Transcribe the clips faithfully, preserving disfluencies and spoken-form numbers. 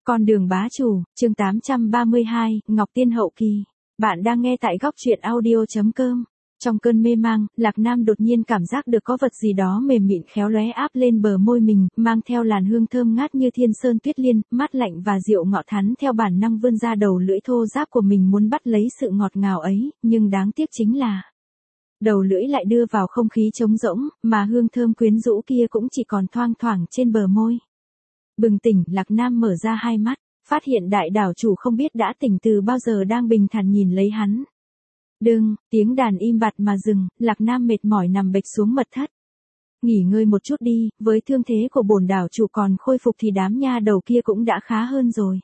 Con đường bá chủ, chương tám trăm ba mươi hai, Ngọc Tiên hậu kỳ. Bạn đang nghe tại góc truyện audio chấm com. Trong cơn mê mang, Lạc Nam đột nhiên cảm giác được có vật gì đó mềm mịn khéo léo áp lên bờ môi mình, mang theo làn hương thơm ngát như thiên sơn tuyết liên, mát lạnh và dịu ngọt. Hắn theo bản năng vươn ra đầu lưỡi thô ráp của mình muốn bắt lấy sự ngọt ngào ấy, nhưng đáng tiếc chính là đầu lưỡi lại đưa vào không khí trống rỗng, mà hương thơm quyến rũ kia cũng chỉ còn thoang thoảng trên bờ môi. Bừng tỉnh, Lạc Nam mở ra hai mắt, phát hiện đại đảo chủ không biết đã tỉnh từ bao giờ đang bình thản nhìn lấy hắn. Đừng, tiếng đàn im bặt mà dừng, Lạc Nam mệt mỏi nằm bệt xuống mật thất. Nghỉ ngơi một chút đi, với thương thế của bổn đảo chủ còn khôi phục thì đám nha đầu kia cũng đã khá hơn rồi.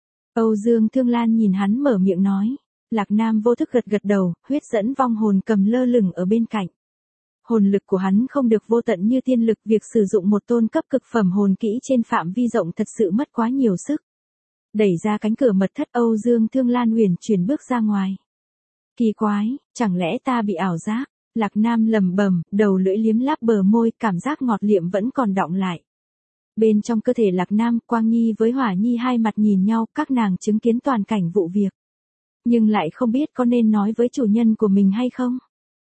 Âu Dương Thương Lan nhìn hắn mở miệng nói. Lạc Nam vô thức gật gật đầu, huyết dẫn vong hồn cầm lơ lửng ở bên cạnh. Hồn lực của hắn không được vô tận như tiên lực, việc sử dụng một tôn cấp cực phẩm hồn kỹ trên phạm vi rộng thật sự mất quá nhiều sức. Đẩy ra cánh cửa mật thất, Âu Dương Thương Lan huyền chuyển bước ra ngoài. Kỳ quái, chẳng lẽ ta bị ảo giác? Lạc Nam lẩm bẩm, đầu lưỡi liếm láp bờ môi, cảm giác ngọt liệm vẫn còn đọng lại. Bên trong cơ thể Lạc Nam, Quang Nhi với Hỏa Nhi hai mặt nhìn nhau, các nàng chứng kiến toàn cảnh vụ việc. Nhưng lại không biết có nên nói với chủ nhân của mình hay không.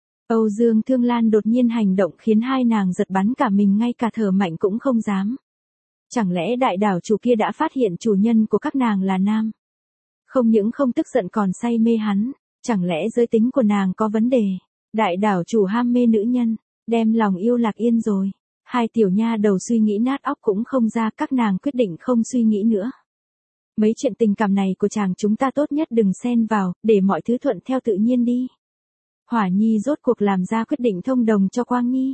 Âu Dương Thương Lan đột nhiên hành động khiến hai nàng giật bắn cả mình, ngay cả thở mạnh cũng không dám. Chẳng lẽ đại đảo chủ kia đã phát hiện chủ nhân của các nàng là nam? Không những không tức giận còn say mê hắn, chẳng lẽ giới tính của nàng có vấn đề? Đại đảo chủ ham mê nữ nhân, đem lòng yêu Lạc Yên rồi. Hai tiểu nha đầu suy nghĩ nát óc cũng không ra, các nàng quyết định không suy nghĩ nữa. Mấy chuyện tình cảm này của chàng chúng ta tốt nhất đừng xen vào, để mọi thứ thuận theo tự nhiên đi. Hỏa Nhi rốt cuộc làm ra quyết định thông đồng cho Quang Nhi.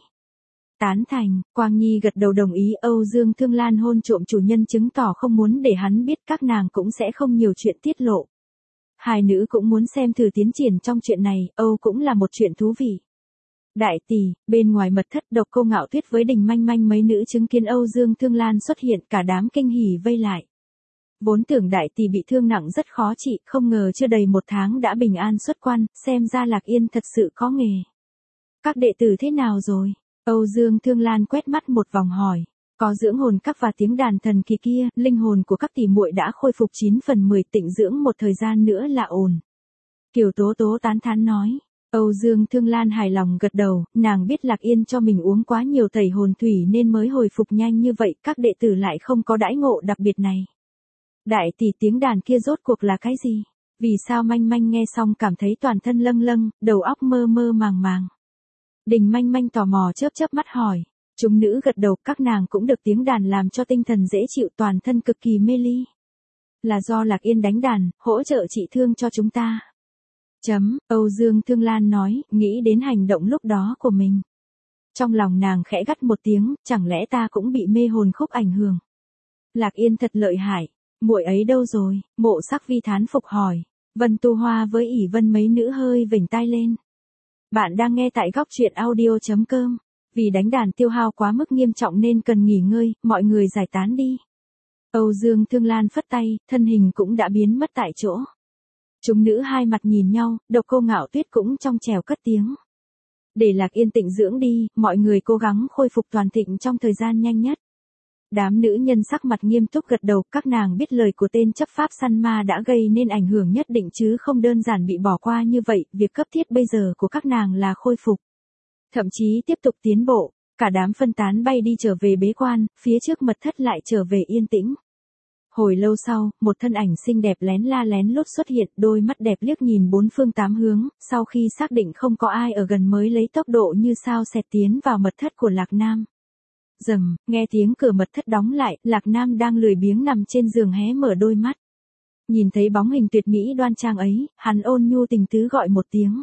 Tán thành, Quang Nhi gật đầu đồng ý. Âu Dương Thương Lan hôn trộm chủ nhân chứng tỏ không muốn để hắn biết, các nàng cũng sẽ không nhiều chuyện tiết lộ. Hai nữ cũng muốn xem thử tiến triển trong chuyện này, Âu cũng là một chuyện thú vị. Đại tỷ, bên ngoài mật thất, Độc Cô Ngạo Tuyết với Đình Manh Manh mấy nữ chứng kiến Âu Dương Thương Lan xuất hiện, cả đám kinh hỉ vây lại. Vốn tưởng đại tỷ bị thương nặng rất khó trị, không ngờ chưa đầy một tháng đã bình an xuất quan, xem ra Lạc Yên thật sự có nghề. Các đệ tử thế nào rồi? Âu Dương Thương Lan quét mắt một vòng hỏi. Có dưỡng hồn các và tiếng đàn thần kỳ kia, linh hồn của các tỷ muội đã khôi phục chín phần mười, tịnh dưỡng một thời gian nữa là ổn. Kiều Tố Tố tán thán nói. Âu Dương Thương Lan hài lòng gật đầu, nàng biết Lạc Yên cho mình uống quá nhiều tẩy hồn thủy nên mới hồi phục nhanh như vậy, các đệ tử lại không có đãi ngộ đặc biệt này. Đại tỷ, tiếng đàn kia rốt cuộc là cái gì? Vì sao Manh Manh nghe xong cảm thấy toàn thân lâng lâng, đầu óc mơ mơ màng màng? Đình Manh Manh tò mò chớp chớp mắt hỏi. Chúng nữ gật đầu, các nàng cũng được tiếng đàn làm cho tinh thần dễ chịu, toàn thân cực kỳ mê ly. Là do Lạc Yên đánh đàn, hỗ trợ trị thương cho chúng ta. Chấm, Âu Dương Thương Lan nói, nghĩ đến hành động lúc đó của mình. Trong lòng nàng khẽ gắt một tiếng, chẳng lẽ ta cũng bị mê hồn khúc ảnh hưởng? Lạc Yên thật lợi hại. Muội ấy đâu rồi? Mộ Sắc Vi thán phục hỏi. Vân Tu Hoa với ỷ Vân mấy nữ hơi vểnh tai lên. Bạn đang nghe tại góc truyện audio chấm com. Vì đánh đàn tiêu hao quá mức nghiêm trọng nên cần nghỉ ngơi, mọi người giải tán đi. Âu Dương Thương Lan phất tay, thân hình cũng đã biến mất tại chỗ. Chúng nữ hai mặt nhìn nhau, Độc Cô Ngạo Tuyết cũng trong trèo cất tiếng. Để Lạc Yên tịnh dưỡng đi, mọi người cố gắng khôi phục toàn thịnh trong thời gian nhanh nhất. Đám nữ nhân sắc mặt nghiêm túc gật đầu, các nàng biết lời của tên chấp pháp săn ma đã gây nên ảnh hưởng nhất định chứ không đơn giản bị bỏ qua như vậy, việc cấp thiết bây giờ của các nàng là khôi phục. Thậm chí tiếp tục tiến bộ, cả đám phân tán bay đi trở về bế quan, phía trước mật thất lại trở về yên tĩnh. Hồi lâu sau, một thân ảnh xinh đẹp lén la lén lút xuất hiện, đôi mắt đẹp liếc nhìn bốn phương tám hướng, sau khi xác định không có ai ở gần mới lấy tốc độ như sao xẹt tiến vào mật thất của Lạc Nam. Rầm, nghe tiếng cửa mật thất đóng lại, Lạc Nam đang lười biếng nằm trên giường hé mở đôi mắt. Nhìn thấy bóng hình tuyệt mỹ đoan trang ấy, hắn ôn nhu tình tứ gọi một tiếng.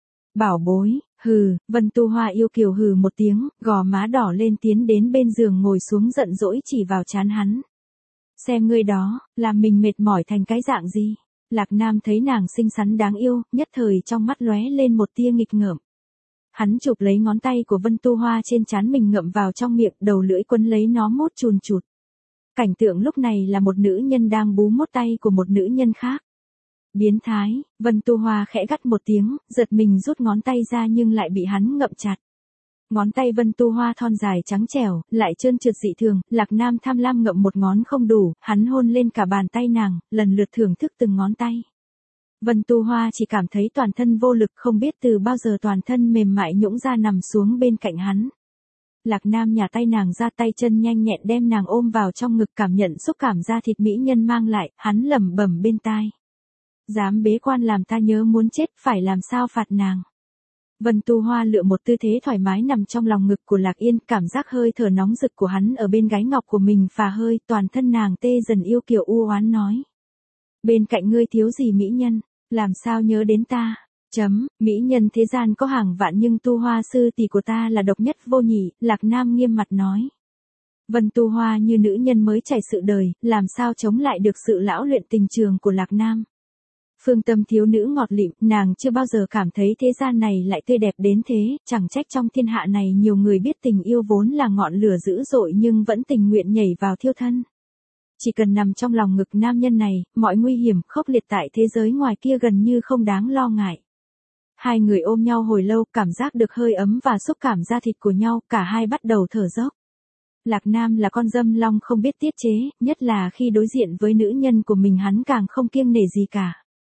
Bảo bối, hừ, Vân Tu Hoa yêu kiều hừ một tiếng, gò má đỏ lên tiến đến bên giường ngồi xuống giận dỗi chỉ vào trán hắn. Xem ngươi đó, làm mình mệt mỏi thành cái dạng gì? Lạc Nam thấy nàng xinh xắn đáng yêu, nhất thời trong mắt lóe lên một tia nghịch ngợm. Hắn chụp lấy ngón tay của Vân Tu Hoa trên trán mình ngậm vào trong miệng, đầu lưỡi quấn lấy nó mút chùn chụt. Cảnh tượng lúc này là một nữ nhân đang bú mút tay của một nữ nhân khác. Biến thái, Vân Tu Hoa khẽ gắt một tiếng, giật mình rút ngón tay ra nhưng lại bị hắn ngậm chặt. Ngón tay Vân Tu Hoa thon dài trắng trẻo, lại trơn trượt dị thường, Lạc Nam tham lam ngậm một ngón không đủ, hắn hôn lên cả bàn tay nàng, lần lượt thưởng thức từng ngón tay. Vân Tu Hoa chỉ cảm thấy toàn thân vô lực, không biết từ bao giờ toàn thân mềm mại nhũn ra nằm xuống bên cạnh hắn. Lạc Nam nhả tay nàng ra, tay chân nhanh nhẹn đem nàng ôm vào trong ngực, cảm nhận xúc cảm da thịt mỹ nhân mang lại, hắn lẩm bẩm bên tai. Dám bế quan làm ta nhớ muốn chết, phải làm sao phạt nàng. Vân Tu Hoa lựa một tư thế thoải mái nằm trong lòng ngực của Lạc Yên, cảm giác hơi thở nóng rực của hắn ở bên gáy ngọc của mình phà hơi, toàn thân nàng tê dần yêu kiều u oán nói. Bên cạnh ngươi thiếu gì mỹ nhân, làm sao nhớ đến ta, chấm, mỹ nhân thế gian có hàng vạn nhưng Tu Hoa sư tỷ của ta là độc nhất vô nhị, Lạc Nam nghiêm mặt nói. Vân Tu Hoa như nữ nhân mới trải sự đời, làm sao chống lại được sự lão luyện tình trường của Lạc Nam. Phương tâm thiếu nữ ngọt lịm, nàng chưa bao giờ cảm thấy thế gian này lại tươi đẹp đến thế, chẳng trách trong thiên hạ này nhiều người biết tình yêu vốn là ngọn lửa dữ dội nhưng vẫn tình nguyện nhảy vào thiêu thân. Chỉ cần nằm trong lòng ngực nam nhân này, mọi nguy hiểm khốc liệt tại thế giới ngoài kia gần như không đáng lo ngại. Hai người ôm nhau hồi lâu, cảm giác được hơi ấm và xúc cảm da thịt của nhau, cả hai bắt đầu thở dốc. Lạc Nam là con dâm long không biết tiết chế, nhất là khi đối diện với nữ nhân của mình hắn càng không kiêng nể gì cả.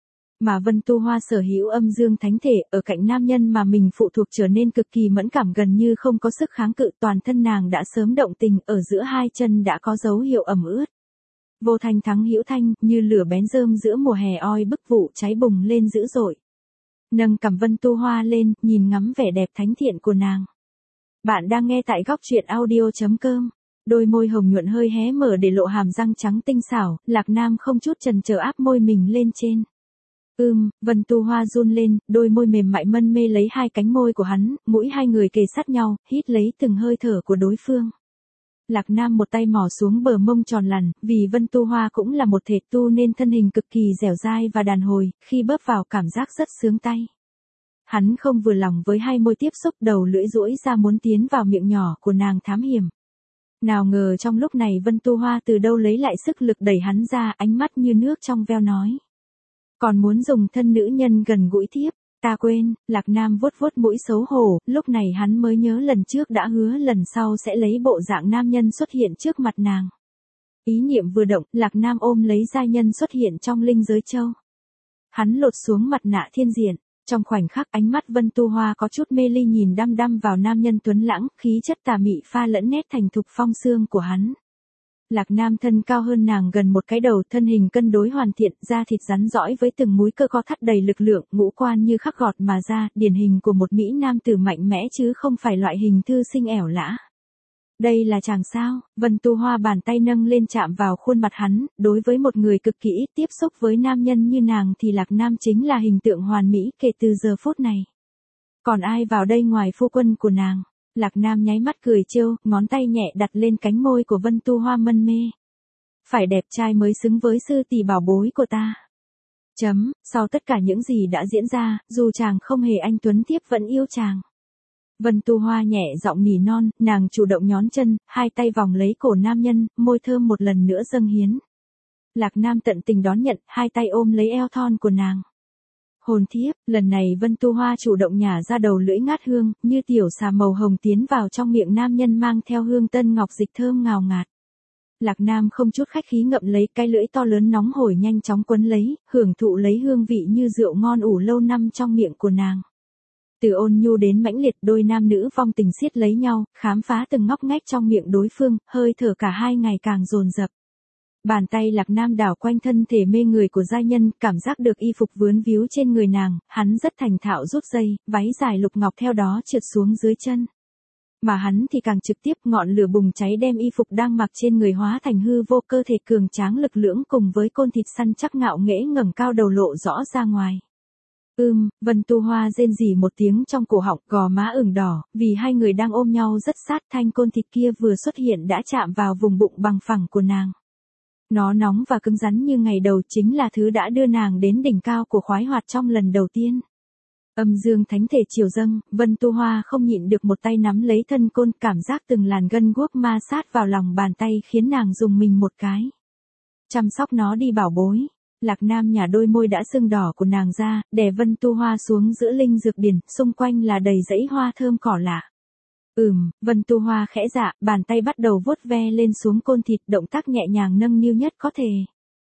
Mà Vân Tu Hoa sở hữu âm dương thánh thể, ở cạnh nam nhân mà mình phụ thuộc trở nên cực kỳ mẫn cảm, gần như không có sức kháng cự, toàn thân nàng đã sớm động tình, ở giữa hai chân đã có dấu hiệu ẩm ướt. Vô thanh thắng hữu thanh, như lửa bén rơm giữa mùa hè oi bức vụ cháy bùng lên dữ dội. Nâng cằm Vân Tu Hoa lên, nhìn ngắm vẻ đẹp thánh thiện của nàng. Bạn đang nghe tại góc truyện audio chấm com. Đôi môi hồng nhuận hơi hé mở để lộ hàm răng trắng tinh xảo, Lạc Nam không chút chần chờ áp môi mình lên trên. Ưm, Vân Tu Hoa run lên, đôi môi mềm mại mân mê lấy hai cánh môi của hắn, mũi hai người kề sát nhau, hít lấy từng hơi thở của đối phương. Lạc Nam một tay mò xuống bờ mông tròn lằn, vì Vân Tu Hoa cũng là một thể tu nên thân hình cực kỳ dẻo dai và đàn hồi, khi bóp vào cảm giác rất sướng tay. Hắn không vừa lòng với hai môi tiếp xúc, đầu lưỡi duỗi ra muốn tiến vào miệng nhỏ của nàng thám hiểm. Nào ngờ trong lúc này Vân Tu Hoa từ đâu lấy lại sức lực đẩy hắn ra, ánh mắt như nước trong veo nói. Còn muốn dùng thân nữ nhân gần gũi tiếp, ta quên, Lạc Nam vuốt vuốt mũi xấu hổ, lúc này hắn mới nhớ lần trước đã hứa lần sau sẽ lấy bộ dạng nam nhân xuất hiện trước mặt nàng. Ý niệm vừa động, Lạc Nam ôm lấy giai nhân xuất hiện trong linh giới châu. Hắn lột xuống mặt nạ thiên diện, trong khoảnh khắc ánh mắt Vân Tu Hoa có chút mê ly nhìn đăm đăm vào nam nhân tuấn lãng, khí chất tà mị pha lẫn nét thành thục phong xương của hắn. Lạc Nam thân cao hơn nàng gần một cái đầu, thân hình cân đối hoàn thiện, da thịt rắn rõi với từng múi cơ co thắt đầy lực lượng, ngũ quan như khắc gọt mà ra, điển hình của một mỹ nam tử mạnh mẽ chứ không phải loại hình thư sinh ẻo lã. Đây là chàng sao? Vân Tu Hoa bàn tay nâng lên chạm vào khuôn mặt hắn, đối với một người cực kỳ ít tiếp xúc với nam nhân như nàng thì Lạc Nam chính là hình tượng hoàn mỹ kể từ giờ phút này. Còn ai vào đây ngoài phu quân của nàng? Lạc Nam nháy mắt cười trêu, ngón tay nhẹ đặt lên cánh môi của Vân Tu Hoa mân mê. Phải đẹp trai mới xứng với sư tỷ bảo bối của ta. Chấm, sau tất cả những gì đã diễn ra, dù chàng không hề anh tuấn thiếp vẫn yêu chàng. Vân Tu Hoa nhẹ giọng nỉ non, nàng chủ động nhón chân, hai tay vòng lấy cổ nam nhân, môi thơm một lần nữa dâng hiến. Lạc Nam tận tình đón nhận, hai tay ôm lấy eo thon của nàng. Hồn thiếp, lần này Vân Tu Hoa chủ động nhả ra đầu lưỡi ngát hương, như tiểu xà màu hồng tiến vào trong miệng nam nhân mang theo hương tân ngọc dịch thơm ngào ngạt. Lạc Nam không chút khách khí ngậm lấy cái lưỡi to lớn nóng hổi nhanh chóng quấn lấy, hưởng thụ lấy hương vị như rượu ngon ủ lâu năm trong miệng của nàng. Từ ôn nhu đến mãnh liệt, đôi nam nữ vong tình siết lấy nhau, khám phá từng ngóc ngách trong miệng đối phương, hơi thở cả hai ngày càng dồn dập. Bàn tay Lạc Nam đảo quanh thân thể mê người của giai nhân, cảm giác được y phục vướn víu trên người nàng, hắn rất thành thạo rút dây, váy dài lục ngọc theo đó trượt xuống dưới chân. Mà hắn thì càng trực tiếp, ngọn lửa bùng cháy đem y phục đang mặc trên người hóa thành hư vô, cơ thể cường tráng lực lưỡng cùng với côn thịt săn chắc ngạo nghễ ngẩng cao đầu lộ rõ ra ngoài. Ưm, Vân Tu Hoa rên rỉ một tiếng trong cổ họng, gò má ửng đỏ, vì hai người đang ôm nhau rất sát, thanh côn thịt kia vừa xuất hiện đã chạm vào vùng bụng bằng phẳng của nàng. Nó nóng và cứng rắn như ngày đầu, chính là thứ đã đưa nàng đến đỉnh cao của khoái hoạt trong lần đầu tiên. Âm dương thánh thể chiều dâng, Vân Tu Hoa không nhịn được một tay nắm lấy thân côn, cảm giác từng làn gân guốc ma sát vào lòng bàn tay khiến nàng dùng mình một cái. Chăm sóc nó đi bảo bối. Lạc Nam nhả đôi môi đã sưng đỏ của nàng ra, đè Vân Tu Hoa xuống giữa linh dược điển, xung quanh là đầy dãy hoa thơm cỏ lạ. Ừm, Vân Tu Hoa khẽ dạ, bàn tay bắt đầu vuốt ve lên xuống côn thịt, động tác nhẹ nhàng nâng niu nhất có thể.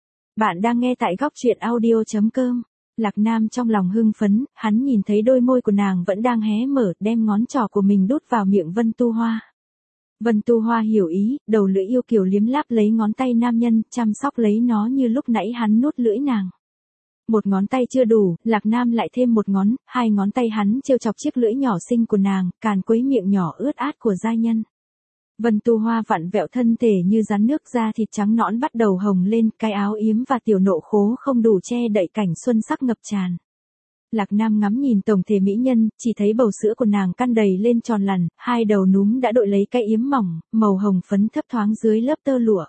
Bạn đang nghe tại góc truyện audio.com. Lạc Nam trong lòng hưng phấn, hắn nhìn thấy đôi môi của nàng vẫn đang hé mở, đem ngón trỏ của mình đút vào miệng Vân Tu Hoa. Vân Tu Hoa hiểu ý, đầu lưỡi yêu kiều liếm láp lấy ngón tay nam nhân, chăm sóc lấy nó như lúc nãy hắn nuốt lưỡi nàng. Một ngón tay chưa đủ, Lạc Nam lại thêm một ngón, hai ngón tay hắn trêu chọc chiếc lưỡi nhỏ xinh của nàng, càn quấy miệng nhỏ ướt át của giai nhân. Vân Tu Hoa vặn vẹo thân thể như rắn nước, da thịt trắng nõn bắt đầu hồng lên, cái áo yếm và tiểu nộ khố không đủ che đậy cảnh xuân sắc ngập tràn. Lạc Nam ngắm nhìn tổng thể mỹ nhân, chỉ thấy bầu sữa của nàng căn đầy lên tròn lằn, hai đầu núm đã đội lấy cái yếm mỏng, màu hồng phấn thấp thoáng dưới lớp tơ lụa.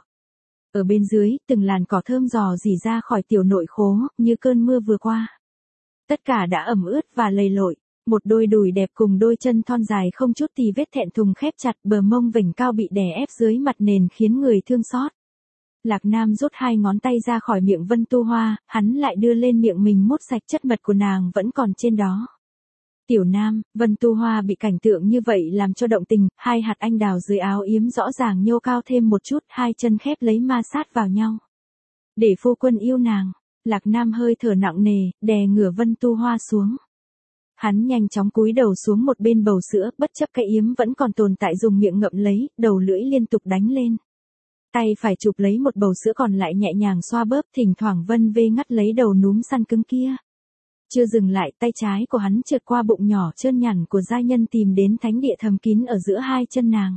Ở bên dưới, từng làn cỏ thơm giò rỉ ra khỏi tiểu nội khố, như cơn mưa vừa qua. Tất cả đã ẩm ướt và lầy lội, một đôi đùi đẹp cùng đôi chân thon dài không chút tì vết thẹn thùng khép chặt, bờ mông vểnh cao bị đè ép dưới mặt nền khiến người thương xót. Lạc Nam rút hai ngón tay ra khỏi miệng Vân Tu Hoa, hắn lại đưa lên miệng mình mút sạch chất mật của nàng vẫn còn trên đó. Tiểu Nam, Vân Tu Hoa bị cảnh tượng như vậy làm cho động tình, hai hạt anh đào dưới áo yếm rõ ràng nhô cao thêm một chút, hai chân khép lấy ma sát vào nhau. Để phu quân yêu nàng, Lạc Nam hơi thở nặng nề, đè ngửa Vân Tu Hoa xuống. Hắn nhanh chóng cúi đầu xuống một bên bầu sữa, bất chấp cái yếm vẫn còn tồn tại dùng miệng ngậm lấy, đầu lưỡi liên tục đánh lên. Tay phải chụp lấy một bầu sữa còn lại nhẹ nhàng xoa bóp, thỉnh thoảng vân vê ngắt lấy đầu núm săn cứng kia. Chưa dừng lại, tay trái của hắn trượt qua bụng nhỏ trơn nhẵn của giai nhân tìm đến thánh địa thầm kín ở giữa hai chân nàng.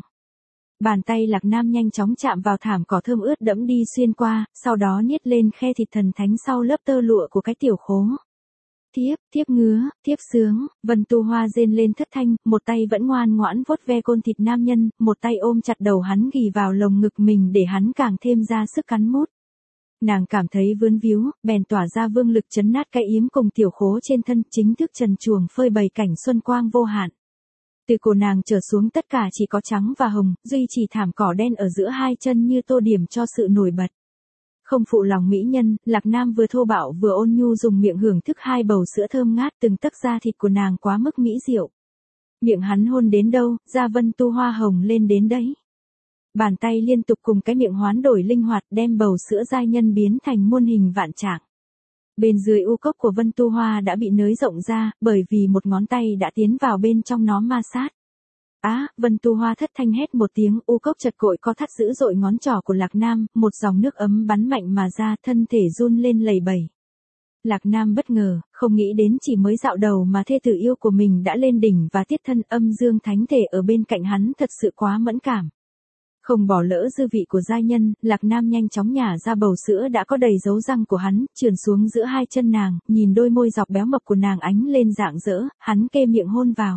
Bàn tay Lạc Nam nhanh chóng chạm vào thảm cỏ thơm ướt đẫm đi xuyên qua, sau đó niết lên khe thịt thần thánh sau lớp tơ lụa của cái tiểu khố. Thiếp, thiếp ngứa, thiếp sướng, Vân Tu Hoa rên lên thất thanh, một tay vẫn ngoan ngoãn vuốt ve côn thịt nam nhân, một tay ôm chặt đầu hắn ghì vào lồng ngực mình để hắn càng thêm ra sức cắn mút. Nàng cảm thấy vướng víu, bèn tỏa ra vương lực chấn nát cái yếm cùng tiểu khố trên thân, chính thức trần truồng phơi bày cảnh xuân quang vô hạn. Từ cổ nàng trở xuống tất cả chỉ có trắng và hồng, duy chỉ thảm cỏ đen ở giữa hai chân như tô điểm cho sự nổi bật. Không phụ lòng mỹ nhân, Lạc Nam vừa thô bạo vừa ôn nhu dùng miệng hưởng thức hai bầu sữa thơm ngát, từng tấc da thịt của nàng quá mức mỹ diệu. Miệng hắn hôn đến đâu, da Vân Tu Hoa hồng lên đến đấy. Bàn tay liên tục cùng cái miệng hoán đổi linh hoạt, đem bầu sữa giai nhân biến thành muôn hình vạn trạng. Bên dưới u cốc của Vân Tu Hoa đã bị nới rộng ra, bởi vì một ngón tay đã tiến vào bên trong nó ma sát. Á, à, Vân Tu Hoa thất thanh hét một tiếng, u cốc chật cội co thắt dữ dội ngón trỏ của Lạc Nam, một dòng nước ấm bắn mạnh mà ra, thân thể run lên lẩy bẩy. Lạc Nam bất ngờ, không nghĩ đến chỉ mới dạo đầu mà thê tử yêu của mình đã lên đỉnh và tiết thân, âm dương thánh thể ở bên cạnh hắn thật sự quá mẫn cảm. Không bỏ lỡ dư vị của giai nhân, Lạc Nam nhanh chóng nhả ra bầu sữa đã có đầy dấu răng của hắn, trườn xuống giữa hai chân nàng, nhìn đôi môi dọc béo mập của nàng ánh lên rạng rỡ, hắn kê miệng hôn vào.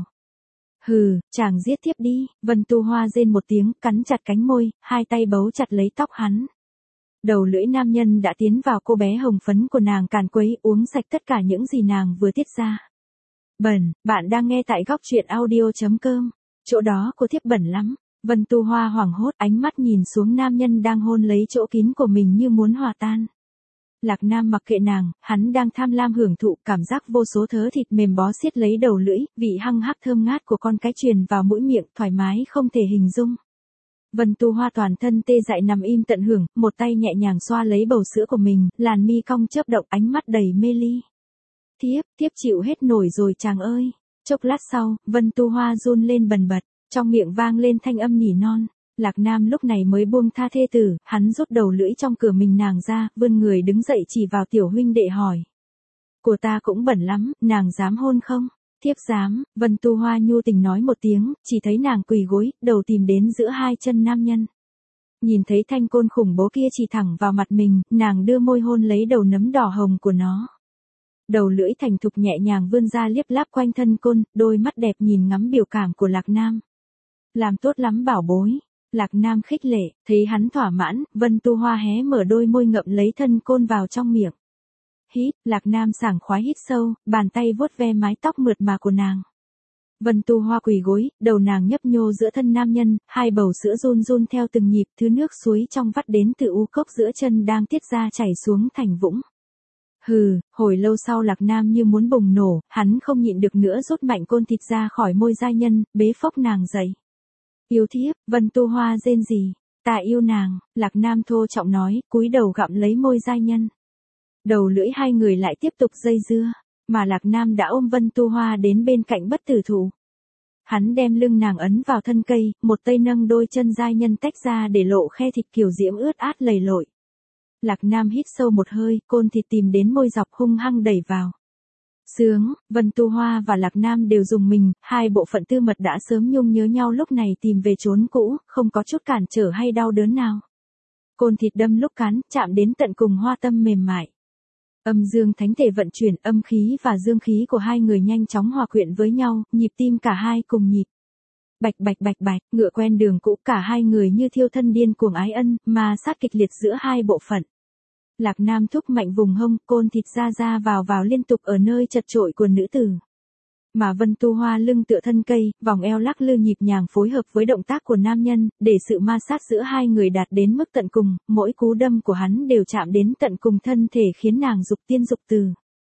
Hừ, chàng giết tiếp đi, Vân Tu Hoa rên một tiếng, cắn chặt cánh môi, hai tay bấu chặt lấy tóc hắn. Đầu lưỡi nam nhân đã tiến vào cô bé hồng phấn của nàng, càn quấy uống sạch tất cả những gì nàng vừa tiết ra. Bẩn, bạn đang nghe tại góc truyện audio.com, chỗ đó của thiếp bẩn lắm. Vân Tu Hoa hoảng hốt, ánh mắt nhìn xuống nam nhân đang hôn lấy chỗ kín của mình như muốn hòa tan. Lạc Nam mặc kệ nàng, hắn đang tham lam hưởng thụ cảm giác vô số thớ thịt mềm bó xiết lấy đầu lưỡi, vị hăng hắc thơm ngát của con cái truyền vào mũi miệng, thoải mái không thể hình dung. Vân Tu Hoa toàn thân tê dại nằm im tận hưởng, một tay nhẹ nhàng xoa lấy bầu sữa của mình, làn mi cong chớp động, ánh mắt đầy mê ly. Thiếp, thiếp chịu hết nổi rồi chàng ơi. Chốc lát sau, Vân Tu Hoa run lên bần bật, trong miệng vang lên thanh âm nỉ non. Lạc Nam lúc này mới buông tha thê tử, hắn rút đầu lưỡi trong cửa mình nàng ra, vươn người đứng dậy chỉ vào tiểu huynh đệ hỏi. Của ta cũng bẩn lắm, nàng dám hôn không? Thiếp dám, Vân Tu Hoa nhu tình nói một tiếng, chỉ thấy nàng quỳ gối, đầu tìm đến giữa hai chân nam nhân. Nhìn thấy thanh côn khủng bố kia chỉ thẳng vào mặt mình, nàng đưa môi hôn lấy đầu nấm đỏ hồng của nó. Đầu lưỡi thành thục nhẹ nhàng vươn ra liếp láp quanh thân côn, đôi mắt đẹp nhìn ngắm biểu cảm của Lạc Nam. Làm tốt lắm bảo bối. Lạc Nam khích lệ, thấy hắn thỏa mãn, Vân Tu Hoa hé mở đôi môi ngậm lấy thân côn vào trong miệng. Hít, Lạc Nam sảng khoái hít sâu, bàn tay vuốt ve mái tóc mượt mà của nàng. Vân Tu Hoa quỳ gối, đầu nàng nhấp nhô giữa thân nam nhân, hai bầu sữa run run theo từng nhịp, thứ nước suối trong vắt đến từ u cốc giữa chân đang tiết ra chảy xuống thành vũng. Hừ, hồi lâu sau Lạc Nam như muốn bùng nổ, hắn không nhịn được nữa rút mạnh côn thịt ra khỏi môi giai nhân, bế phốc nàng dậy. Yêu thiếp, Vân Tu Hoa rên rỉ, ta yêu nàng, Lạc Nam thô trọng nói, cúi đầu gặm lấy môi giai nhân. Đầu lưỡi hai người lại tiếp tục dây dưa, mà Lạc Nam đã ôm Vân Tu Hoa đến bên cạnh bất tử thụ. Hắn đem lưng nàng ấn vào thân cây, một tay nâng đôi chân giai nhân tách ra để lộ khe thịt kiều diễm ướt át lầy lội. Lạc Nam hít sâu một hơi, côn thịt tìm đến môi dọc hung hăng đẩy vào. Sướng, Vân Tu Hoa và Lạc Nam đều dùng mình, hai bộ phận tư mật đã sớm nhung nhớ nhau lúc này tìm về chốn cũ, không có chút cản trở hay đau đớn nào. Côn thịt đâm lúc cắn, chạm đến tận cùng hoa tâm mềm mại. Âm dương thánh thể vận chuyển, âm khí và dương khí của hai người nhanh chóng hòa quyện với nhau, nhịp tim cả hai cùng nhịp. Bạch bạch bạch bạch, ngựa quen đường cũ, cả hai người như thiêu thân điên cuồng ái ân, mà sát kịch liệt giữa hai bộ phận. Lạc Nam thúc mạnh vùng hông, côn thịt ra ra vào vào liên tục ở nơi chật chội của nữ tử. Mà Vân Tu Hoa lưng tựa thân cây, vòng eo lắc lư nhịp nhàng phối hợp với động tác của nam nhân, để sự ma sát giữa hai người đạt đến mức tận cùng, mỗi cú đâm của hắn đều chạm đến tận cùng thân thể khiến nàng dục tiên dục từ.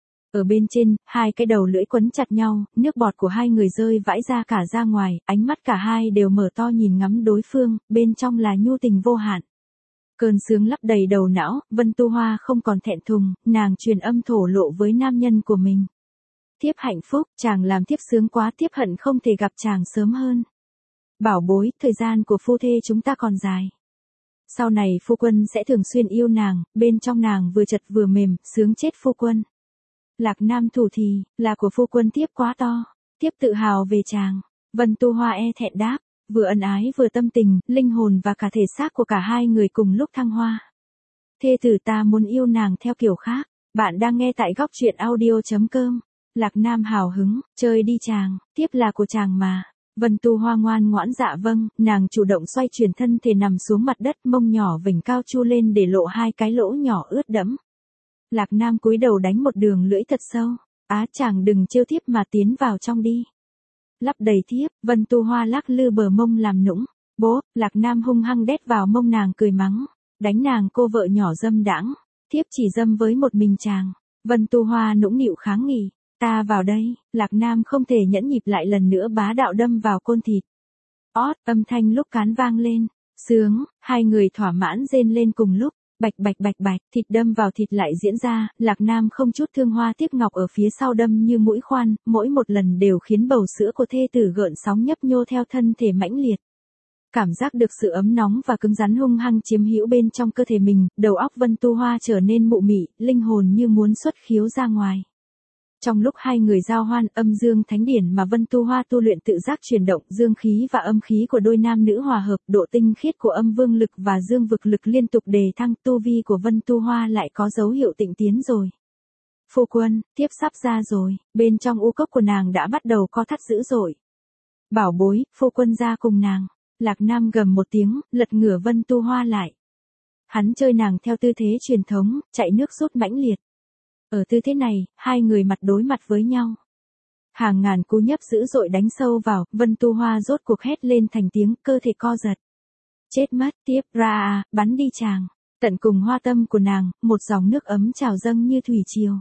Ở bên trên, hai cái đầu lưỡi quấn chặt nhau, nước bọt của hai người rơi vãi ra cả ra ngoài, ánh mắt cả hai đều mở to nhìn ngắm đối phương, bên trong là nhu tình vô hạn. Cơn sướng lấp đầy đầu não, Vân Tu Hoa không còn thẹn thùng, nàng truyền âm thổ lộ với nam nhân của mình. Thiếp hạnh phúc, chàng làm thiếp sướng quá, thiếp hận không thể gặp chàng sớm hơn. Bảo bối, thời gian của phu thê chúng ta còn dài. Sau này phu quân sẽ thường xuyên yêu nàng, bên trong nàng vừa chật vừa mềm, sướng chết phu quân. Lạc Nam thủ thì, là của phu quân thiếp quá to, thiếp tự hào về chàng. Vân Tu Hoa e thẹn đáp, vừa ân ái vừa tâm tình, linh hồn và cả thể xác của cả hai người cùng lúc thăng hoa. Thê tử ta muốn yêu nàng theo kiểu khác. Bạn đang nghe tại góc truyện audio chấm com. Lạc Nam hào hứng, chơi đi chàng, tiếp là của chàng mà. Vân Tu Hoa ngoan ngoãn dạ vâng, nàng chủ động xoay chuyển thân thể nằm xuống mặt đất, mông nhỏ vểnh cao chu lên để lộ hai cái lỗ nhỏ ướt đẫm. Lạc Nam cúi đầu đánh một đường lưỡi thật sâu. Á chàng đừng trêu thiếp mà tiến vào trong đi. Lắp đầy thiếp, Vân Tu Hoa lắc lư bờ mông làm nũng. Bố, Lạc Nam hung hăng đét vào mông nàng cười mắng. Đánh nàng cô vợ nhỏ dâm đãng, thiếp chỉ dâm với một mình chàng. Vân Tu Hoa nũng nịu kháng nghị. Ta vào đây, Lạc Nam không thể nhẫn nhịp lại lần nữa bá đạo đâm vào côn thịt. Ót, âm thanh lúc cán vang lên. Sướng, hai người thỏa mãn rên lên cùng lúc. Bạch bạch bạch bạch, thịt đâm vào thịt lại diễn ra, Lạc Nam không chút thương hoa tiếp ngọc ở phía sau đâm như mũi khoan, mỗi một lần đều khiến bầu sữa của thê tử gợn sóng nhấp nhô theo thân thể mãnh liệt. Cảm giác được sự ấm nóng và cứng rắn hung hăng chiếm hữu bên trong cơ thể mình, đầu óc Vân Tu Hoa trở nên mụ mị, linh hồn như muốn xuất khiếu ra ngoài. Trong lúc hai người giao hoan, âm dương thánh điển mà Vân Tu Hoa tu luyện tự giác chuyển động, dương khí và âm khí của đôi nam nữ hòa hợp, độ tinh khiết của âm vương lực và dương vực lực liên tục đề thăng, tu vi của Vân Tu Hoa lại có dấu hiệu tịnh tiến rồi. Phu quân, tiếp sắp ra rồi, bên trong u cốc của nàng đã bắt đầu co thắt dữ dội. Bảo bối, phu quân ra cùng nàng. Lạc Nam gầm một tiếng, lật ngửa Vân Tu Hoa lại. Hắn chơi nàng theo tư thế truyền thống, chạy nước rút mãnh liệt. Ở tư thế này, hai người mặt đối mặt với nhau. Hàng ngàn cú nhấp dữ dội đánh sâu vào, Vân Tu Hoa rốt cuộc hét lên thành tiếng, cơ thể co giật. Chết mất, tiếp ra à, bắn đi chàng. Tận cùng hoa tâm của nàng, một dòng nước ấm trào dâng như thủy triều.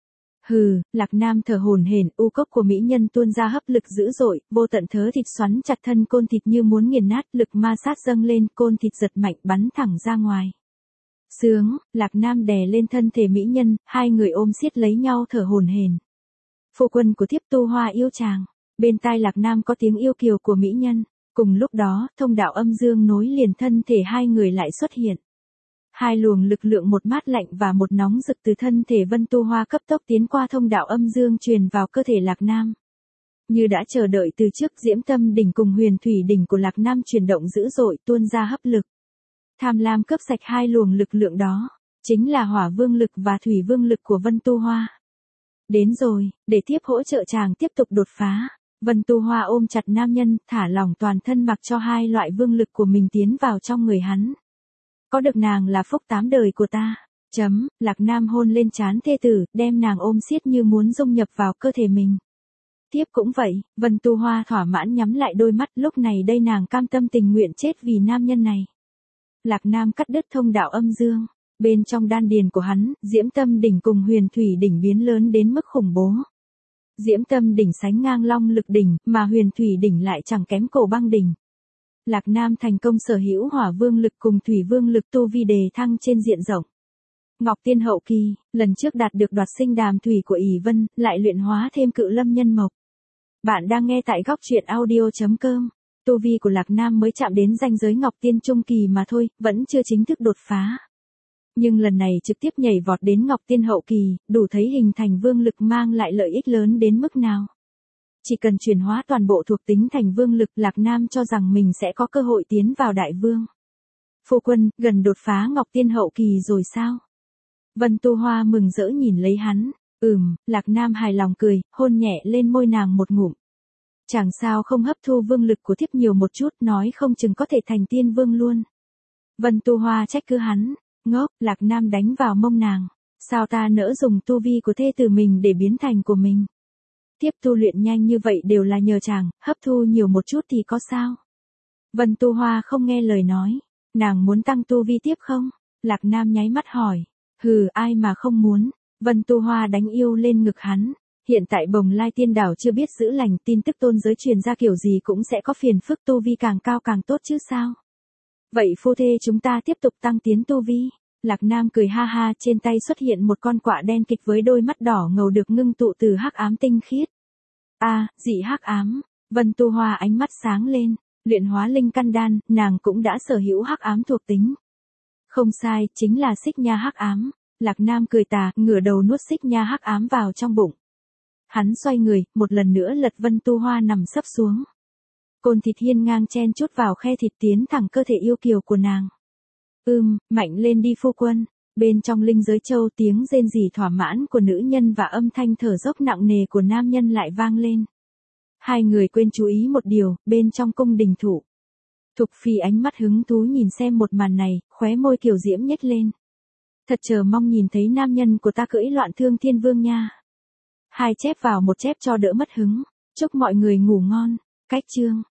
Hừ, Lạc Nam thở hổn hển, u cốc của mỹ nhân tuôn ra hấp lực dữ dội, vô tận thớ thịt xoắn chặt thân côn thịt như muốn nghiền nát, lực ma sát dâng lên, côn thịt giật mạnh bắn thẳng ra ngoài. Sướng, Lạc Nam đè lên thân thể mỹ nhân, hai người ôm siết lấy nhau thở hổn hển. Phu quân của thiếp Tu Hoa yêu chàng. Bên tai Lạc Nam có tiếng yêu kiều của mỹ nhân. Cùng lúc đó, thông đạo âm dương nối liền thân thể hai người lại xuất hiện. Hai luồng lực lượng, một mát lạnh và một nóng rực từ thân thể Vân Tu Hoa cấp tốc tiến qua thông đạo âm dương truyền vào cơ thể Lạc Nam. Như đã chờ đợi từ trước, Diễm Tâm đỉnh cùng Huyền Thủy đỉnh của Lạc Nam chuyển động dữ dội, tuôn ra hấp lực. Tham lam cướp sạch hai luồng lực lượng đó, chính là Hỏa Vương lực và Thủy Vương lực của Vân Tu Hoa. Đến rồi, để tiếp hỗ trợ chàng tiếp tục đột phá. Vân Tu Hoa ôm chặt nam nhân, thả lỏng toàn thân mặc cho hai loại vương lực của mình tiến vào trong người hắn. Có được nàng là phúc tám đời của ta. Chấm, Lạc Nam hôn lên trán thê tử, đem nàng ôm siết như muốn dung nhập vào cơ thể mình. Tiếp cũng vậy, Vân Tu Hoa thỏa mãn nhắm lại đôi mắt, lúc này đây nàng cam tâm tình nguyện chết vì nam nhân này. Lạc Nam cắt đứt thông đạo âm dương. Bên trong đan điền của hắn, Diễm Tâm đỉnh cùng Huyền Thủy đỉnh biến lớn đến mức khủng bố. Diễm Tâm đỉnh sánh ngang Long Lực đỉnh, mà Huyền Thủy đỉnh lại chẳng kém Cổ Băng đỉnh. Lạc Nam thành công sở hữu hỏa vương lực cùng thủy vương lực tu vi đề thăng trên diện rộng. Ngọc Tiên hậu kỳ, lần trước đạt được đoạt sinh đàm thủy của ỷ Vân, lại luyện hóa thêm cự lâm nhân mộc. Bạn đang nghe tại góc truyện audio chấm com. Tu vi của Lạc Nam mới chạm đến ranh giới Ngọc Tiên trung kỳ mà thôi, vẫn chưa chính thức đột phá. Nhưng lần này trực tiếp nhảy vọt đến Ngọc Tiên hậu kỳ, đủ thấy hình thành vương lực mang lại lợi ích lớn đến mức nào. Chỉ cần chuyển hóa toàn bộ thuộc tính thành vương lực, Lạc Nam cho rằng mình sẽ có cơ hội tiến vào đại vương. Phu quân, gần đột phá Ngọc Tiên hậu kỳ rồi sao? Vân Tu Hoa mừng rỡ nhìn lấy hắn. Ừm, Lạc Nam hài lòng cười, hôn nhẹ lên môi nàng một ngụm. Chẳng sao không hấp thu vương lực của thiếp nhiều một chút, nói không chừng có thể thành tiên vương luôn. Vân Tu Hoa trách cứ hắn. Ngốc, Lạc Nam đánh vào mông nàng. Sao ta nỡ dùng tu vi của thê tử mình để biến thành của mình? Tiếp tu luyện nhanh như vậy đều là nhờ chàng, hấp thu nhiều một chút thì có sao? Vân Tu Hoa không nghe lời nói. Nàng muốn tăng tu vi tiếp không? Lạc Nam nháy mắt hỏi. Hừ, ai mà không muốn. Vân Tu Hoa đánh yêu lên ngực hắn. Hiện tại Bồng Lai Tiên Đảo chưa biết giữ lành, tin tức tôn giới truyền ra kiểu gì cũng sẽ có phiền phức, tu vi càng cao càng tốt chứ sao? Vậy phu thê chúng ta tiếp tục tăng tiến tu vi. Lạc Nam cười ha ha, trên tay xuất hiện một con quạ đen kịch với đôi mắt đỏ ngầu được ngưng tụ từ hắc ám tinh khiết. A, à, dị hắc ám. Vân Tu Hoa ánh mắt sáng lên, luyện hóa linh căn đan, nàng cũng đã sở hữu hắc ám thuộc tính. Không sai, chính là xích nha hắc ám. Lạc Nam cười tà, ngửa đầu nuốt xích nha hắc ám vào trong bụng. Hắn xoay người, một lần nữa lật Vân Tu Hoa nằm sấp xuống. Côn thịt hiên ngang chen chút vào khe thịt tiến thẳng cơ thể yêu kiều của nàng. Ưm, mạnh lên đi phu quân. Bên trong linh giới châu, tiếng rên rỉ thỏa mãn của nữ nhân và âm thanh thở dốc nặng nề của nam nhân lại vang lên. Hai người quên chú ý một điều, bên trong cung đình thụ. Thục Phi ánh mắt hứng thú nhìn xem một màn này, khóe môi kiều diễm nhếch lên. Thật chờ mong nhìn thấy nam nhân của ta cưỡi Loạn Thương Thiên Vương nha. Hai chép vào một chép cho đỡ mất hứng. Chúc mọi người ngủ ngon. Cách chương.